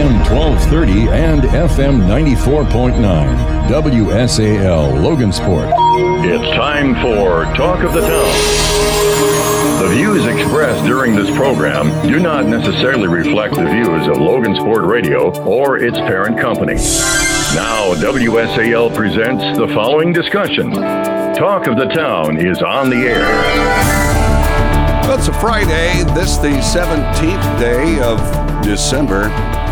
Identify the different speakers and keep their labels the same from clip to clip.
Speaker 1: AM 1230 and FM 94.9. WSAL Logansport.
Speaker 2: It's time for Talk of the Town. The views expressed during this program do not necessarily reflect the views of Logansport Radio or its parent company. Now, WSAL presents the following discussion. Talk of the Town is on the air.
Speaker 3: Well, it's a Friday. This the 17th day of December.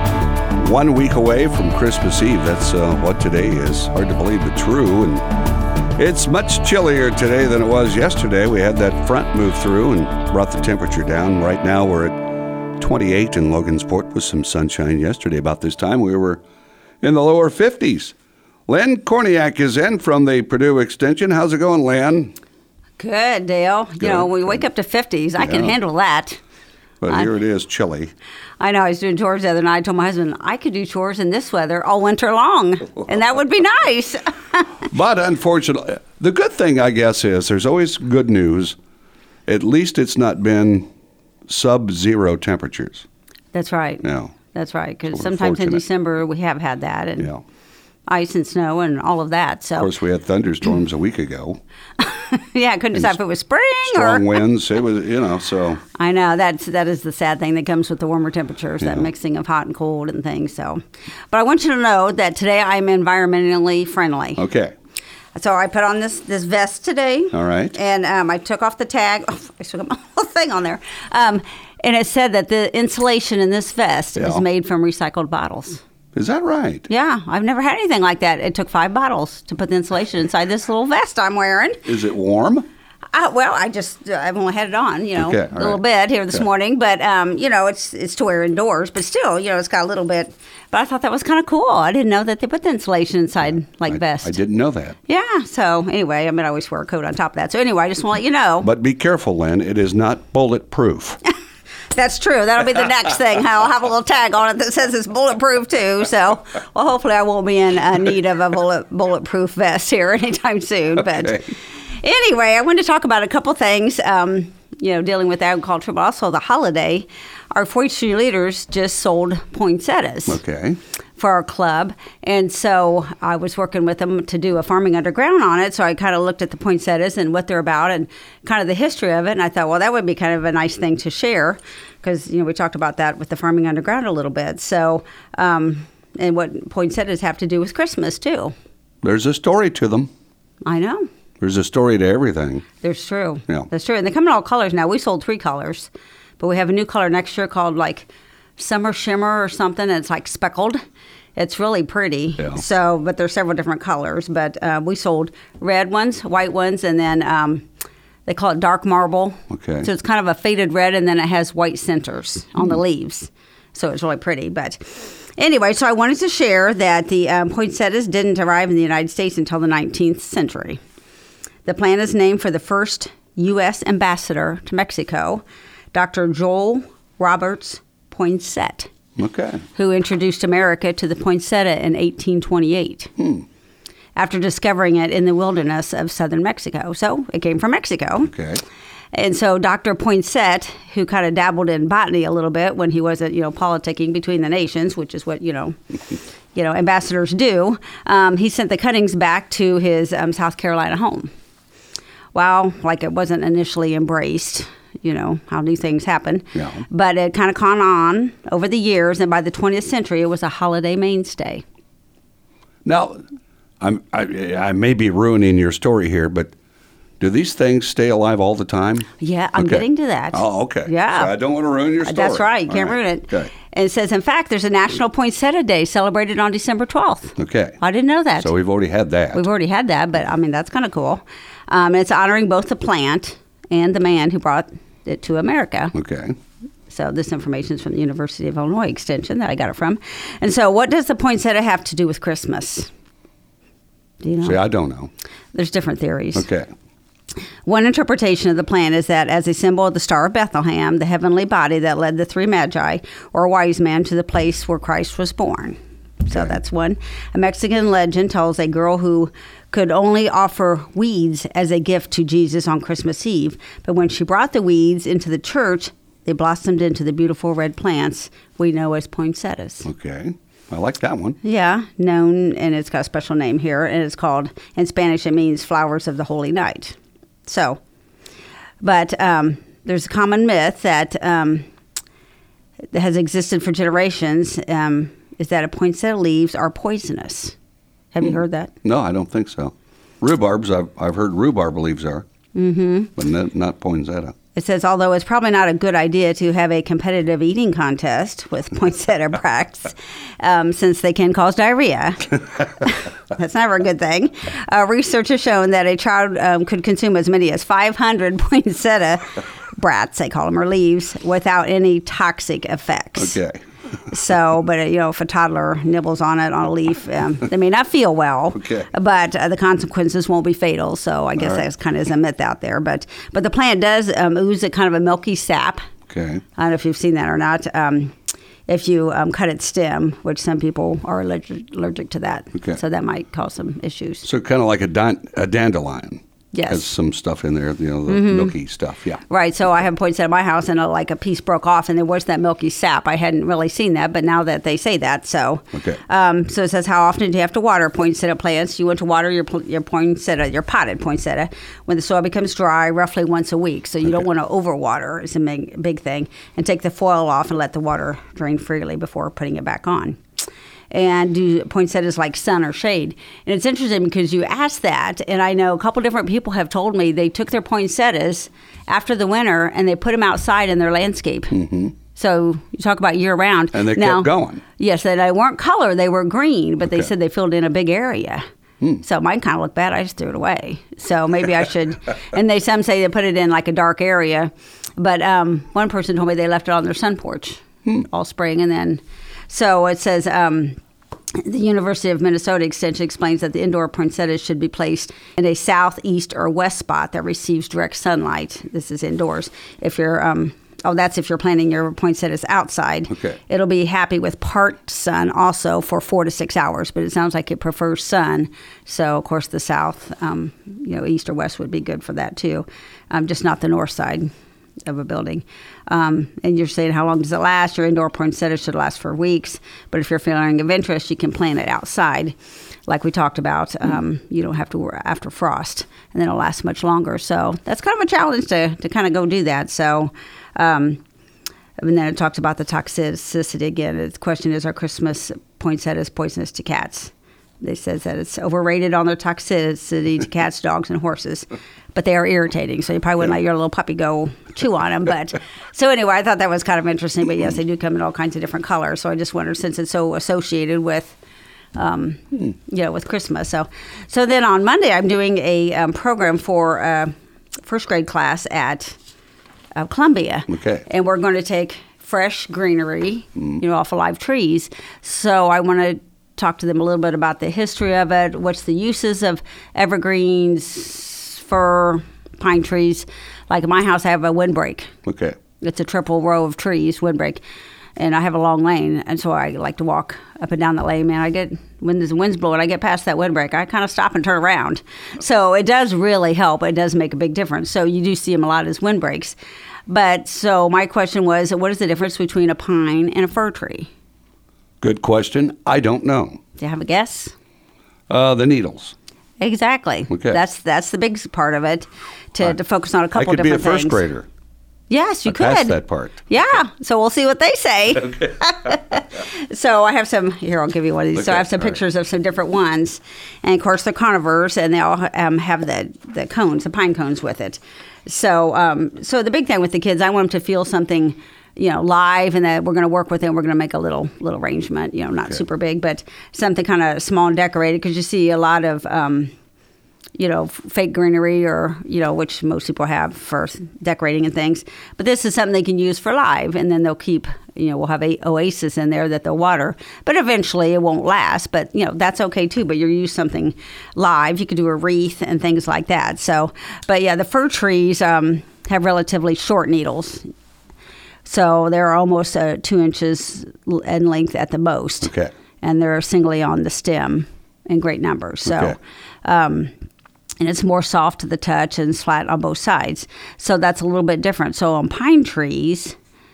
Speaker 3: 1 week away from Christmas Eve. That's what today is. Hard to believe, but true. And it's much chillier today than it was yesterday. We had that front move through and brought the temperature down. Right now we're at 28 in Logansport with some sunshine. Yesterday about this time we were in the lower 50s. Len Korniak is in from the Purdue Extension. How's it going, Len?
Speaker 4: Good, Dale. Good, you know, when we wake up to 50s, I can handle that.
Speaker 3: But here it is, chilly.
Speaker 4: I know. I was doing chores the other night. I told my husband, I could do chores in this weather all winter long, and that would be nice.
Speaker 3: But unfortunately, the good thing, I guess, is there's always good news. At least it's not been sub-zero temperatures.
Speaker 4: That's right.
Speaker 3: No.
Speaker 4: That's right, because sometimes in December we have had that, and ice and snow and all of that. So,
Speaker 3: of course, we had thunderstorms a week ago.
Speaker 4: Yeah, I couldn't decide if it was spring
Speaker 3: strong winds. It was, so.
Speaker 4: I know that is the sad thing that comes with the warmer temperatures, that mixing of hot and cold and things. So, but I want you to know that today I'm environmentally friendly.
Speaker 3: Okay.
Speaker 4: So I put on this vest today.
Speaker 3: All right.
Speaker 4: And I took off the tag. Oh, I still got my whole thing on there. And it said that the insulation in this vest is made from recycled bottles.
Speaker 3: Is that right?
Speaker 4: Yeah, I've never had anything like that. It took 5 bottles to put the insulation inside this little vest I'm wearing.
Speaker 3: Is it warm?
Speaker 4: Well, I've only had it on, a little bit here this morning, but it's to wear indoors, but still, it's got a little bit. But I thought that was kind of cool. I didn't know that they put the insulation inside vests.
Speaker 3: I didn't know that.
Speaker 4: Yeah. So anyway, I always wear a coat on top of that. So anyway, I just want to let you know.
Speaker 3: But be careful, Lynn. It is not bulletproof.
Speaker 4: That's true. That'll be the next thing. I'll have a little tag on it that says it's bulletproof too. So, well, hopefully I won't be in need of a bulletproof vest here anytime soon.
Speaker 3: Okay.
Speaker 4: But anyway, I wanted to talk about a couple things, dealing with agriculture, but also the holiday. Our 4-H leaders just sold poinsettias.
Speaker 3: Okay.
Speaker 4: For our club. And so I was working with them to do a Farming Underground on it. So I kind of looked at the poinsettias and what they're about and kind of the history of it. And I thought, well, that would be kind of a nice thing to share because, we talked about that with the Farming Underground a little bit. So, and what poinsettias have to do with Christmas, too.
Speaker 3: There's a story to them.
Speaker 4: I know.
Speaker 3: There's a story to everything.
Speaker 4: There's true.
Speaker 3: Yeah.
Speaker 4: That's true. And they come in all colors now. We sold 3 colors, but we have a new color next year called Summer Shimmer or something. And it's speckled. It's really pretty.
Speaker 3: Yeah.
Speaker 4: So, but there's several different colors. But we sold red ones, white ones, and then they call it dark marble.
Speaker 3: Okay.
Speaker 4: So it's kind of a faded red, and then it has white centers on the leaves. So it's really pretty. But anyway, so I wanted to share that the poinsettias didn't arrive in the United States until the 19th century. The plant is named for the first U.S. ambassador to Mexico, Dr. Joel Roberts Poinsett.
Speaker 3: Okay.
Speaker 4: Who introduced America to the poinsettia in 1828 after discovering it in the wilderness of southern Mexico. So it came from Mexico.
Speaker 3: Okay.
Speaker 4: And so Dr. Poinsett, who kind of dabbled in botany a little bit when he wasn't, politicking between the nations, which is what, ambassadors do, he sent the cuttings back to his South Carolina home. Well, it wasn't initially embraced. How new things happen. Yeah. But it kind of gone on over the years, and by the 20th century, it was a holiday mainstay.
Speaker 3: Now, I may be ruining your story here, but do these things stay alive all the time?
Speaker 4: Yeah, I'm getting to that.
Speaker 3: Oh, okay.
Speaker 4: Yeah.
Speaker 3: So I don't want to ruin your story.
Speaker 4: That's right. You can't ruin it.
Speaker 3: Okay.
Speaker 4: And it says, in fact, there's a National Poinsettia Day celebrated on December 12th.
Speaker 3: Okay.
Speaker 4: I didn't know that.
Speaker 3: So we've already had that.
Speaker 4: We've already had that, but, that's kind of cool. It's honoring both the plant and the man who brought it to America.
Speaker 3: Okay.
Speaker 4: So this information is from the University of Illinois Extension that I got it from. And so what does the poinsettia have to do with Christmas? Do you know?
Speaker 3: See, I don't know.
Speaker 4: There's different theories.
Speaker 3: Okay.
Speaker 4: One interpretation of the plant is that as a symbol of the Star of Bethlehem, the heavenly body that led the 3 magi, or wise men, to the place where Christ was born. So that's one. A Mexican legend tells a girl who could only offer weeds as a gift to Jesus on Christmas Eve. But when she brought the weeds into the church, they blossomed into the beautiful red plants we know as poinsettias.
Speaker 3: Okay. I like that one.
Speaker 4: Yeah, known, and it's got a special name here, and it's called, in Spanish, it means flowers of the holy night. So, but there's a common myth that has existed for generations, is that a poinsettia leaves are poisonous. Have you heard that?
Speaker 3: No, I don't think so. Rhubarbs, I've heard rhubarb leaves are, but not poinsettia.
Speaker 4: It says, although it's probably not a good idea to have a competitive eating contest with poinsettia bracts, since they can cause diarrhea. That's never a good thing. Research has shown that a child could consume as many as 500 poinsettia brats, they call them, or leaves, without any toxic effects.
Speaker 3: Okay.
Speaker 4: So, but if a toddler nibbles on it on a leaf, they may not feel well,
Speaker 3: Okay.
Speaker 4: but the consequences won't be fatal. So I guess that's kind of is a myth out there. But the plant does ooze a kind of a milky sap.
Speaker 3: Okay.
Speaker 4: I don't know if you've seen that or not. If you cut its stem, which some people are allergic to that,
Speaker 3: Okay.
Speaker 4: so that might cause some issues.
Speaker 3: So kind of like a dandelion.
Speaker 4: Yes.
Speaker 3: Has some stuff in there, the milky stuff, yeah.
Speaker 4: Right, so I have poinsettia in my house, and a piece broke off, and there was that milky sap. I hadn't really seen that, but now that they say that, so.
Speaker 3: Okay.
Speaker 4: So it says, how often do you have to water poinsettia plants? You want to water your poinsettia, your potted poinsettia, when the soil becomes dry, roughly once a week. So you don't want to overwater. It's a big thing. And take the foil off and let the water drain freely before putting it back on. And do poinsettias like sun or shade? And it's interesting because you asked that, and I know a couple different people have told me they took their poinsettias after the winter and they put them outside in their landscape. Mm-hmm. So you talk about year round.
Speaker 3: And they kept going.
Speaker 4: Yes, they weren't color, they were green, but they said they filled in a big area. So mine kind of looked bad. I just threw it away. So maybe I should. And some say they put it in like a dark area. But one person told me they left it on their sun porch all spring, and then. So it says the University of Minnesota Extension explains that the indoor poinsettias should be placed in a south, east, or west spot that receives direct sunlight. This is indoors. If you're that's if you're planting your poinsettias outside.
Speaker 3: Okay.
Speaker 4: It'll be happy with part sun also for 4 to 6 hours, but it sounds like it prefers sun. So of course the south, east or west would be good for that too. Just not the north side of a building. And you're saying, how long does it last? Your indoor poinsettia should last for weeks. But if you're feeling of interest, you can plant it outside. Like we talked about, you don't have to worry after frost, and then it'll last much longer. So that's kind of a challenge to kind of go do that. So, and then it talks about the toxicity again. The question is, are Christmas poinsettias poisonous to cats? They says that it's overrated on their toxicity to cats, dogs, and horses. But they are irritating, so you probably wouldn't let your little puppy go chew on them. But so anyway, I thought that was kind of interesting. But yes, they do come in all kinds of different colors. So I just wondered, since it's so associated with, with Christmas. So then on Monday, I'm doing a program for first grade class at Columbia.
Speaker 3: Okay.
Speaker 4: And we're going to take fresh greenery, off of live trees. So I want to talk to them a little bit about the history of it. What's the uses of evergreens, fir, pine trees? Like in my house, I have a windbreak.
Speaker 3: Okay.
Speaker 4: It's a triple row of trees, windbreak. And I have a long lane, and so I like to walk up and down the lane. Man, when the wind's blowing, I get past that windbreak, I kind of stop and turn around. So it does really help. It does make a big difference. So you do see them a lot as windbreaks. But so my question was, what is the difference between a pine and a fir tree?
Speaker 3: Good question. I don't know.
Speaker 4: Do you have a guess?
Speaker 3: The needles.
Speaker 4: Exactly.
Speaker 3: Okay.
Speaker 4: That's the big part of it, to focus on a couple different things.
Speaker 3: I could be a first grader.
Speaker 4: Yes, you could.
Speaker 3: I passed that part.
Speaker 4: Yeah, so we'll see what they say. Okay. So I have some, here, I'll give you one of these. Okay. So I have some pictures of some different ones. And of course, they're carnivores, and they all have the cones, the pine cones with it. So so the big thing with the kids, I want them to feel something, live, and that we're going to work with it. We're going to make a little arrangement, not super big, but something kind of small and decorated, because you see a lot of, fake greenery, or, which most people have for decorating and things. But this is something they can use for live, and then they'll keep, we'll have a oasis in there that they'll water. But eventually it won't last, but, that's okay too. But you use something live. You could do a wreath and things like that. So, but yeah, the fir trees have relatively short needles. So they're almost 2 inches in length at the most.
Speaker 3: Okay.
Speaker 4: And they're singly on the stem in great numbers. So,
Speaker 3: okay.
Speaker 4: And it's more soft to the touch and flat on both sides. So that's a little bit different. So on pine trees,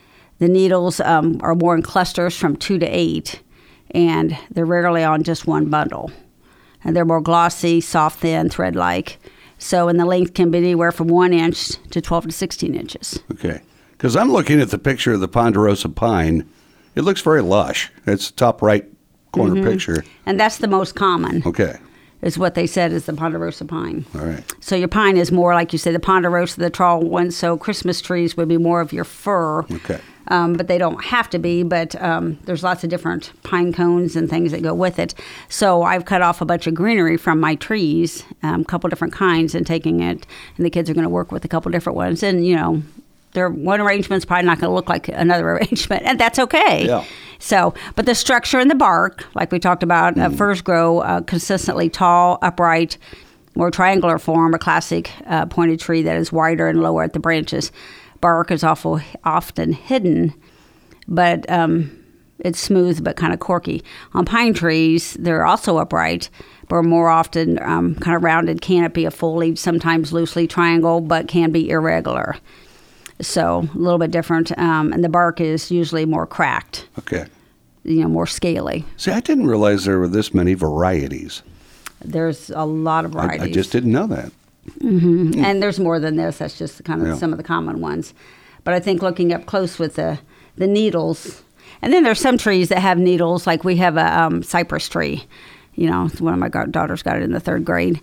Speaker 4: The needles are more in clusters from 2 to 8, and they're rarely on just one bundle. And they're more glossy, soft, thin, thread-like. So, and the length can be anywhere from 1 inch to 12 to 16 inches.
Speaker 3: Okay. Because I'm looking at the picture of the ponderosa pine. It looks very lush. It's the top right corner picture.
Speaker 4: And that's the most common.
Speaker 3: Okay.
Speaker 4: Is what they said is the ponderosa pine.
Speaker 3: All right.
Speaker 4: So your pine is more, like you say, the ponderosa, the tall one. So Christmas trees would be more of your fir.
Speaker 3: Okay.
Speaker 4: But they don't have to be. But there's lots of different pine cones and things that go with it. So I've cut off a bunch of greenery from my trees, a couple different kinds, and taking it. And the kids are going to work with a couple different ones. And, one arrangement's probably not going to look like another arrangement, and that's okay.
Speaker 3: Yeah.
Speaker 4: So, but the structure in the bark, like we talked about, firs grow consistently tall, upright, more triangular form, a classic pointed tree that is wider and lower at the branches. Bark is often hidden, but it's smooth but kind of corky. On pine trees, they're also upright, but more often kind of rounded canopy of foliage, sometimes loosely triangle, but can be irregular. So a little bit different, and the bark is usually more cracked.
Speaker 3: Okay.
Speaker 4: More scaly.
Speaker 3: See, I didn't realize there were this many varieties.
Speaker 4: There's a lot of varieties.
Speaker 3: I just didn't know that.
Speaker 4: Mm-hmm. And there's more than this. That's just kind of some of the common ones. But I think looking up close with the needles, and then there's some trees that have needles, like we have a cypress tree. One of my daughters got it in the 3rd grade.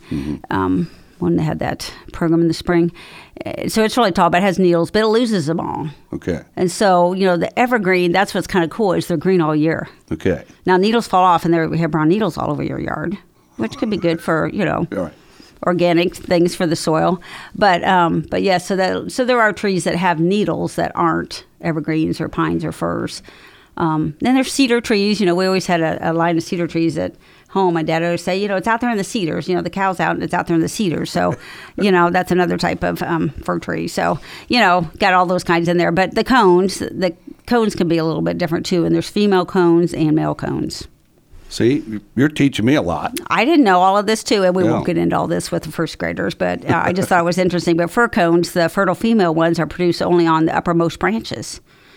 Speaker 4: When they had that program in the spring. So it's really tall, but it has needles, but it loses them all.
Speaker 3: Okay.
Speaker 4: And so, the evergreen, that's what's kind of cool, is they're green all year.
Speaker 3: Okay.
Speaker 4: Now, needles fall off, and we have brown needles all over your yard, which could be good for,
Speaker 3: Right.
Speaker 4: organic things for the soil. But yeah, so there are trees that have needles that aren't evergreens or pines or firs. Then there's cedar trees. We always had a line of cedar trees at home. My dad always say, it's out there in the cedars. The cow's out and it's out there in the cedars. So, that's another type of fir tree. So, got all those kinds in there. But the cones can be a little bit different too. And there's female cones and male cones.
Speaker 3: See, you're teaching me a lot.
Speaker 4: I didn't know all of this too, and we won't get into all this with the first graders, but I just thought it was interesting. But fir cones, the fertile female ones, are produced only on the uppermost branches.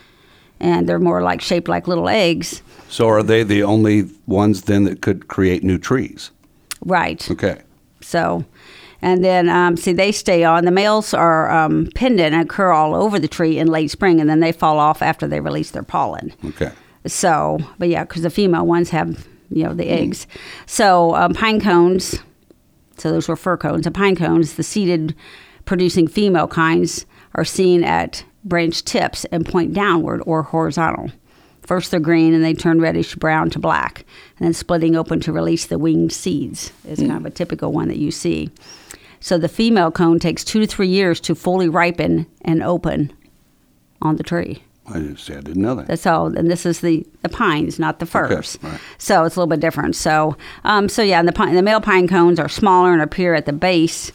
Speaker 4: And they're more shaped like little eggs.
Speaker 3: So are they the only ones then that could create new trees?
Speaker 4: Right.
Speaker 3: Okay.
Speaker 4: So, and then, they stay on. The males are pendant and occur all over the tree in late spring, and then they fall off after they release their pollen.
Speaker 3: Okay.
Speaker 4: So, but yeah, because the female ones have, the eggs. So pine cones, so those were fir cones. And pine cones, the seeded producing female kinds, are seen at branch tips and point downward or horizontal. First they're green and they turn reddish brown to black, and then splitting open to release the winged seeds is kind of a typical one that you see. So the female cone takes 2 to 3 years to fully ripen and open on the tree.
Speaker 3: I didn't know that.
Speaker 4: That's all, and this is the pines, not the firs.
Speaker 3: Okay, right.
Speaker 4: So it's a little bit different. So yeah, and the male pine cones are smaller and appear at the base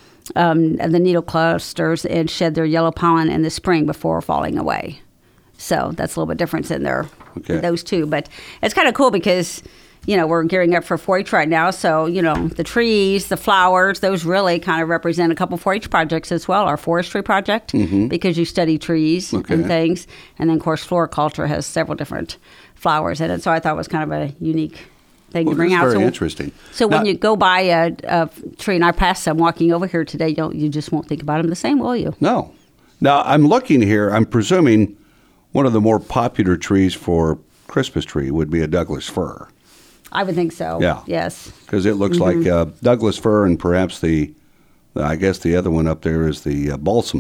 Speaker 4: of the needle clusters and shed their yellow pollen in the spring before falling away. So that's a little bit difference in there, in those two. But it's kind of cool because, we're gearing up for 4-H right now. So, the trees, the flowers, those really kind of represent a couple 4-H projects as well. Our forestry project, because you study trees and things. And then, of course, floriculture has several different flowers in it. So I thought it was kind of a unique thing to bring out.
Speaker 3: Very interesting.
Speaker 4: So when you go by a tree, and I passed some walking over here today, you just won't think about them the same, will you?
Speaker 3: No. Now, I'm looking here. I'm presuming one of the more popular trees for Christmas tree would be a Douglas fir.
Speaker 4: I would think so.
Speaker 3: Yeah.
Speaker 4: Yes.
Speaker 3: Because it looks like Douglas fir, and perhaps I guess the other one up there is the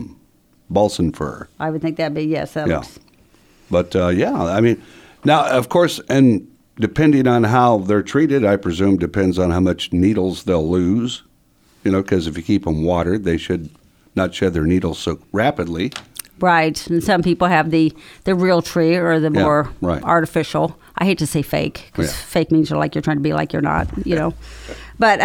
Speaker 3: balsam fir.
Speaker 4: I would think that'd be, yes. Looks.
Speaker 3: But, I mean, now, of course, and depending on how they're treated, I presume depends on how much needles they'll lose, because if you keep them watered, they should not shed their needles so rapidly. Right.
Speaker 4: And some people have the real tree or the more artificial. I hate to say fake, because fake means you're trying to be like you're not, But,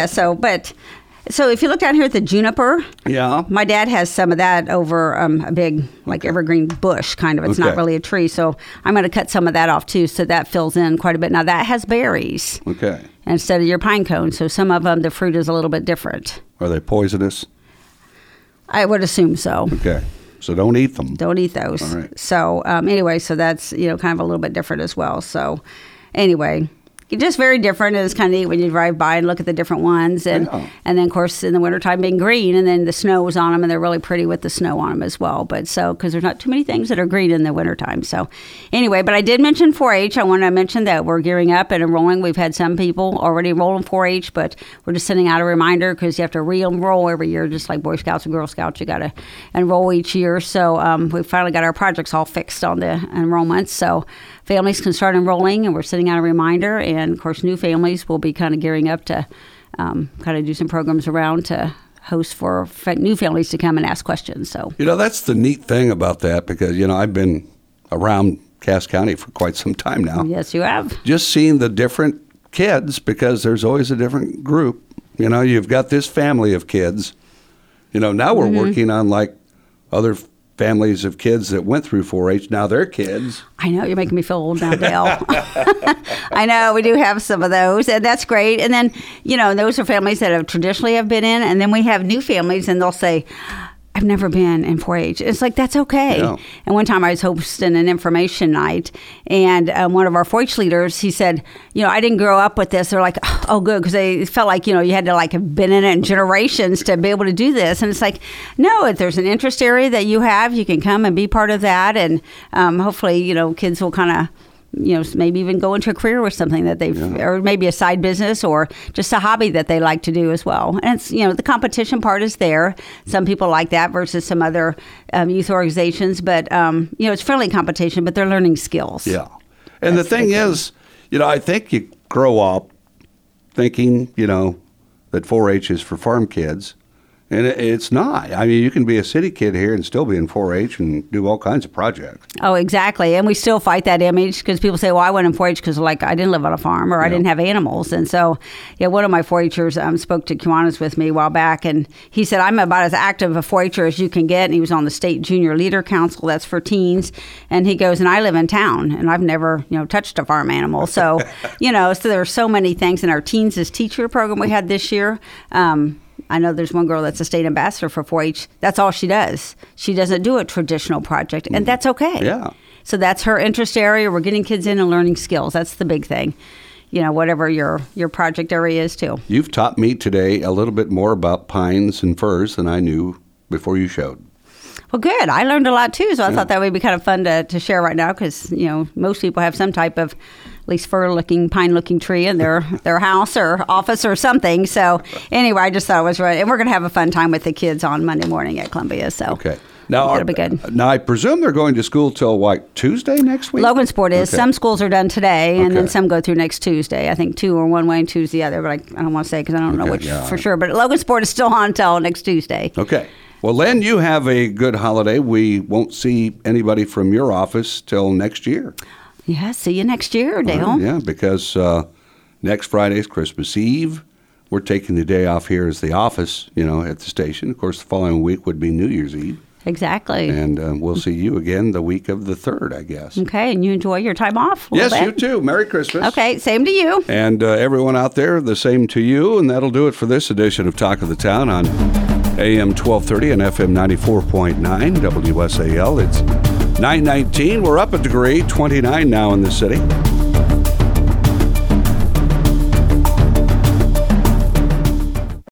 Speaker 4: so if you look down here at the juniper, my dad has some of that over a big, evergreen bush, kind of. It's not really a tree, so I'm going to cut some of that off, too, so that fills in quite a bit. Now, that has berries instead of your pine cone, so some of them, the fruit is a little bit different.
Speaker 3: Are they poisonous?
Speaker 4: I would assume so.
Speaker 3: Okay. So don't eat them.
Speaker 4: Don't eat those.
Speaker 3: All right.
Speaker 4: So anyway, so that's, kind of a little bit different as well. So anyway, just very different. It's kind of neat when you drive by and look at the different ones. And then, of course, in the wintertime being green, and then the snow is on them, and they're really pretty with the snow on them as well. But so, because there's not too many things that are green in the wintertime. So anyway, but I did mention 4-H. I want to mention that we're gearing up and enrolling. We've had some people already enroll in 4-H, but we're just sending out a reminder because you have to re-enroll every year, just like Boy Scouts and Girl Scouts. You got to enroll each year. So we finally got our projects all fixed on the enrollments. So families can start enrolling, and we're sending out a reminder. And, of course, new families will be kind of gearing up to kind of do some programs around to host for new families to come and ask questions. So
Speaker 3: that's the neat thing about that because, I've been around Cass County for quite some time now.
Speaker 4: Yes, you have.
Speaker 3: Just seeing the different kids because there's always a different group. You've got this family of kids. Now we're working on like other families of kids that went through 4-H. Now they're kids.
Speaker 4: I know, you're making me feel old now, Dale. I know, we do have some of those, and that's great. And then, those are families that have traditionally have been in, and then we have new families, and they'll say, I've never been in 4-H. It's like, that's okay. Yeah. And one time I was hosting an information night, and one of our 4-H leaders, he said, I didn't grow up with this. They're like, oh, good, because they felt like, you had to like have been in it in generations to be able to do this. And it's like, no, if there's an interest area that you have, you can come and be part of that. And hopefully, kids will kind of, maybe even go into a career with something that or maybe a side business or just a hobby that they like to do as well. And it's, the competition part is there. Some people like that versus some other youth organizations, but, it's friendly competition, but they're learning skills.
Speaker 3: Yeah. And that's the thing is, I think you grow up thinking, that 4-H is for farm kids. And it's not. I mean, you can be a city kid here and still be in 4-H and do all kinds of projects.
Speaker 4: Oh, exactly. And we still fight that image because people say, well, I went in 4-H because, I didn't live on a farm or I didn't have animals. And so, one of my 4-Hers spoke to Kiwanis with me a while back, and he said, I'm about as active a 4-Her as you can get. And he was on the State Junior Leader Council. That's for teens. And he goes, and I live in town, and I've never, touched a farm animal. So, so there are so many things in our Teens as Teacher program we had this year. I know there's one girl that's a state ambassador for 4-H. That's all she does. She doesn't do a traditional project, and that's okay.
Speaker 3: Yeah.
Speaker 4: So that's her interest area. We're getting kids in and learning skills. That's the big thing. Whatever your project area is too.
Speaker 3: You've taught me today a little bit more about pines and firs than I knew before you showed.
Speaker 4: Well, good. I learned a lot too, so I thought that would be kind of fun to share right now because, most people have some type of at least fir-looking, pine-looking tree in their house or office or something. So anyway, I just thought it was right. And we're going to have a fun time with the kids on Monday morning at Columbia. So
Speaker 3: okay. Now,
Speaker 4: it'll be good.
Speaker 3: Now, I presume they're going to school till, Tuesday next week?
Speaker 4: Logansport is. Okay. Some schools are done today, and then some go through next Tuesday. I think 2 are one way and 2's the other, but I don't want to say because I don't know which for sure. But Logansport is still on until next Tuesday.
Speaker 3: Okay. Well, Len, you have a good holiday. We won't see anybody from your office till next year.
Speaker 4: Yeah, see you next year, Dale.
Speaker 3: Yeah, because next Friday is Christmas Eve. We're taking the day off here as the office, at the station. Of course, the following week would be New Year's Eve.
Speaker 4: Exactly.
Speaker 3: And we'll see you again the week of the 3rd, I guess.
Speaker 4: Okay, and you enjoy your time off?
Speaker 3: Yes, you too. Merry Christmas.
Speaker 4: Okay, same to you.
Speaker 3: And everyone out there, the same to you. And that'll do it for this edition of Talk of the Town on AM 1230 and FM 94.9 WSAL. It's 9:19. We're up a degree, 29 now in the city.